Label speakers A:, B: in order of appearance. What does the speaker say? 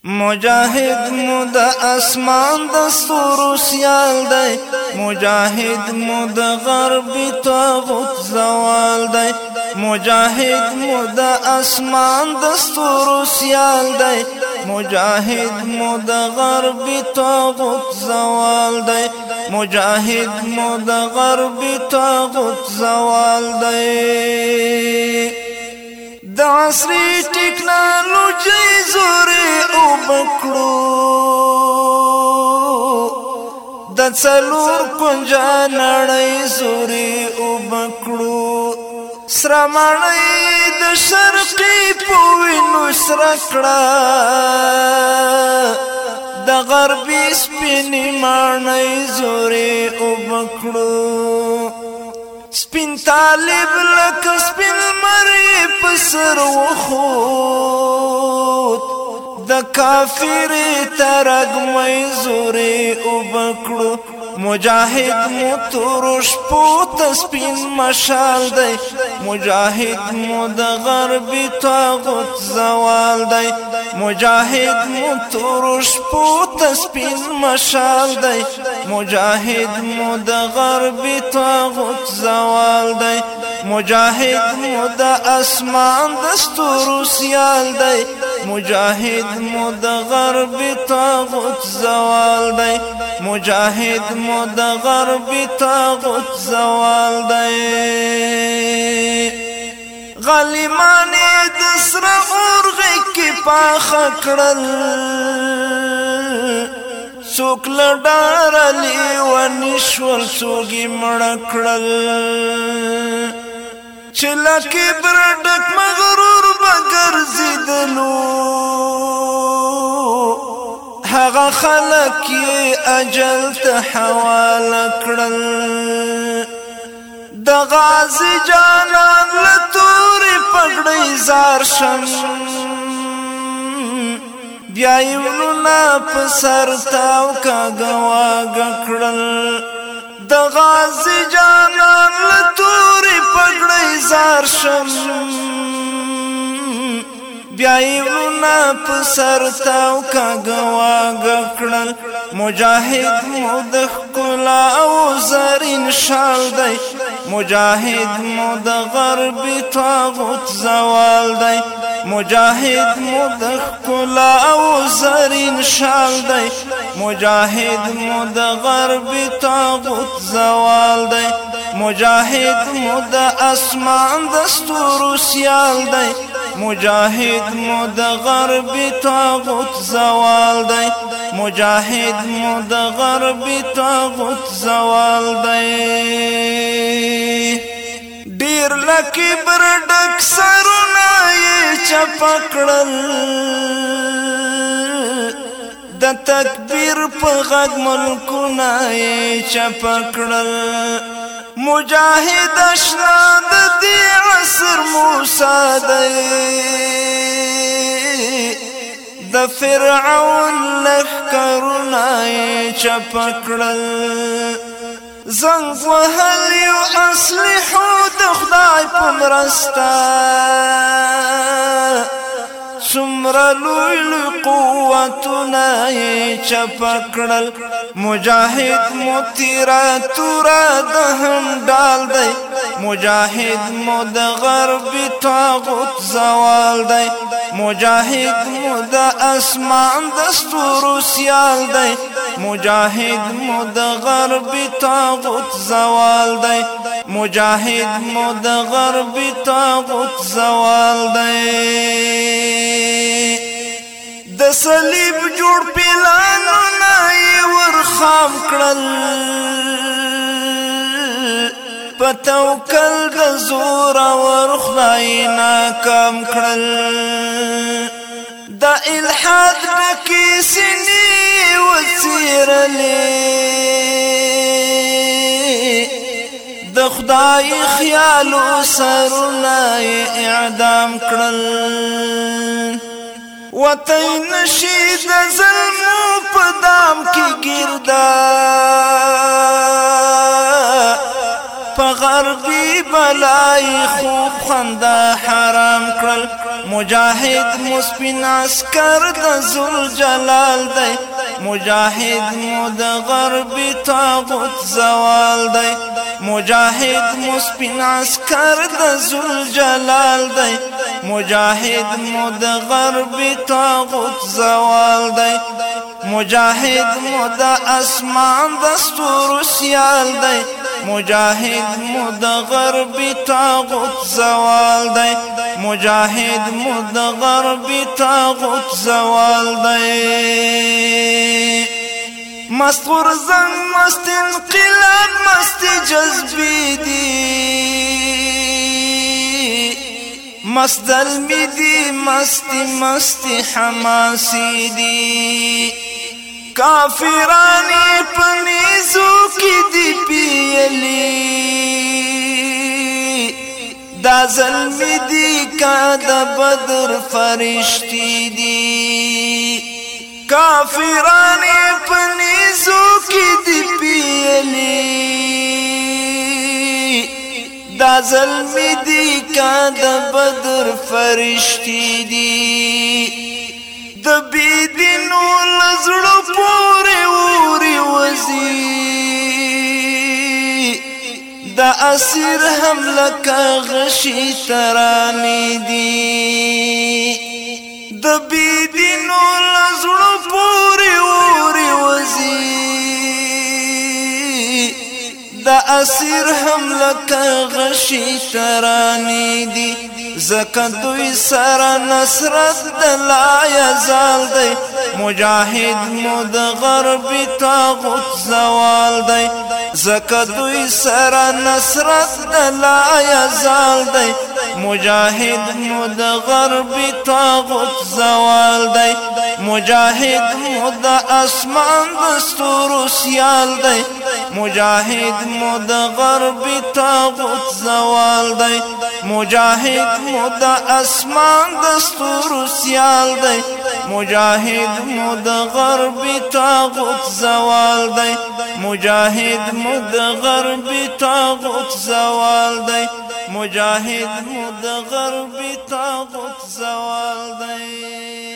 A: مجاهد مو د اسمان د ستورو سیال دی، مجاهد مو د غربي طاغوت زوال دی، مجاهد مو د اسمان د ستورو سیال دی، مجاهد مو د غربي طاغوت زوال دی، مجاهد مو د غربي طاغوت زوال دی. د عصري ټکنالوژي زوري او بکړو، د څلور کنجه نړۍ زوري او بکړو، سره مړۍ د شرقي په وینو سره کړه، د غربي سپینې ماڼۍ زوري او بکړو. سپین طالب لکه سپین مری په سر وخوت، د کافرې ترږمۍ زورې وبکړو. مجاهد مو تورو شپو ته سپین مشال دی، مجاهد مو د غربي طاغوت زوال دی، مجاهد مو تورو شپو ته سپین مشال دی، مجاهد مو د غربي طاغوت زوال دی، مجاهد مو د اسمان د ستورو سیال دی، مجاهد مو د غربي طاغوت زوال دی، مجاهد مو د غربي طاغوت زوال دی. غلیمانې د سره اورغې کې پاخه کړل، څوک له ډاره لیوني شول، څوک یې مړه کړل، چې له کبر ډک مغرور به ګرځېدلو، هغه خلک یې اجل ته حواله کړل. د غازي جانان له تورې پګړۍ زار شم، بیا یې ولونه په سر تاو کاږه واږه کړل. د غازي جانان له تورې پګړۍ زار شم، بیا یې ولونه په سر تاو کاږه واږه کړل. مجاهد مو د ښکلا او زرین شال دی، مجاهد مو د غربي طاغوت زوال دی، مجاهد مو د ښکلا او زرین شال دی، مجاهد مو د غربي طاغوت زوال دی، مجاهد مو د اسمان د ستورو سیال دی، مجاهد مو د غربي طاغوت زوال دی، مجاهد مو د غربي طاغوت زوال دی. ډیر لکه بر ډک سرونه یې چپه کړل، د تکبیر په غږ ملکونه یې چپه کړل. مجاهد اشنا د دې عصر موسی دی، د فرعون لښکرونه یې چپه کړل. زنګ وهلیو اصلحو د خدای په مرسته، څومره لوی لوی قوتونه یې چپه کړل. مجاهد مو تیره توره د هنډال دی، مجاهد مو د غربي طاغوت زوال دی، مجاهد مو د اسمان د ستورو سیال دی، مجاهد مو د غربي طاغوت زوال دی، مجاهد مو د غربي طاغوت زوال دی. د صلیب جوړ پلانونه یې ورخام کړل، په توکل د زورور خدای ناکام کړل. د الحاد ډکې سینې وڅیرلې، د خدای خیالو سرونه یې اعدام کړل. وطن نشي د ظلمو په دام کې ګردا، په غربي بلای خوب خندا حرام کړل مجاهد مسپین عسکر د ذوالجلال دی مجاهد مو د غربي طاغوت زوال دی مجاهد مسپین عسکر د ذوالجلال دی مجاهد مو د غربي طاغوت زوال دی مجاهد مو د اسمان د ستورو سیال دی مجاهد مو د غربي طاغوت زوال دی مجاهد مو د غربي طاغوت زوال دی مست غرزنگ مست انقلاب مست جذبی دی مست علمی دی مستی حماسی دی کافرانی پنیزو کی دی پیلی دا ظلمی دی کا دا بدر فرشتی دی کافرانی پنیزو کی دی پیلی دا ظلمی دی کا دا بدر فرشتی دی د بيدینو لزړو پورې اوري وزي د اسیر هم لکه غشي ترانې دي د بيدینو لزړو پورې اوري وزي د اسیر هم لکه غشي ترانې دي زکه دوی سره نصرت د لا یزال دی مجاهد مو د غربي طاغوت زوال دی زکه دوی سره نصرت د لا یزال دی مجاهد مو د غربي طاغوت زوال دی مجاهد مو د اسمان د ستورو سیال دی مجاهد مو د غربي طاغوت زوال دی مجاهد مو د اسمان د ستورو سیال دی مجاهد مو د غربي طاغوت زوال دی مجاهد مو د غربي طاغوت زوال دی مجاهد مو د غربي طاغوت زوال دی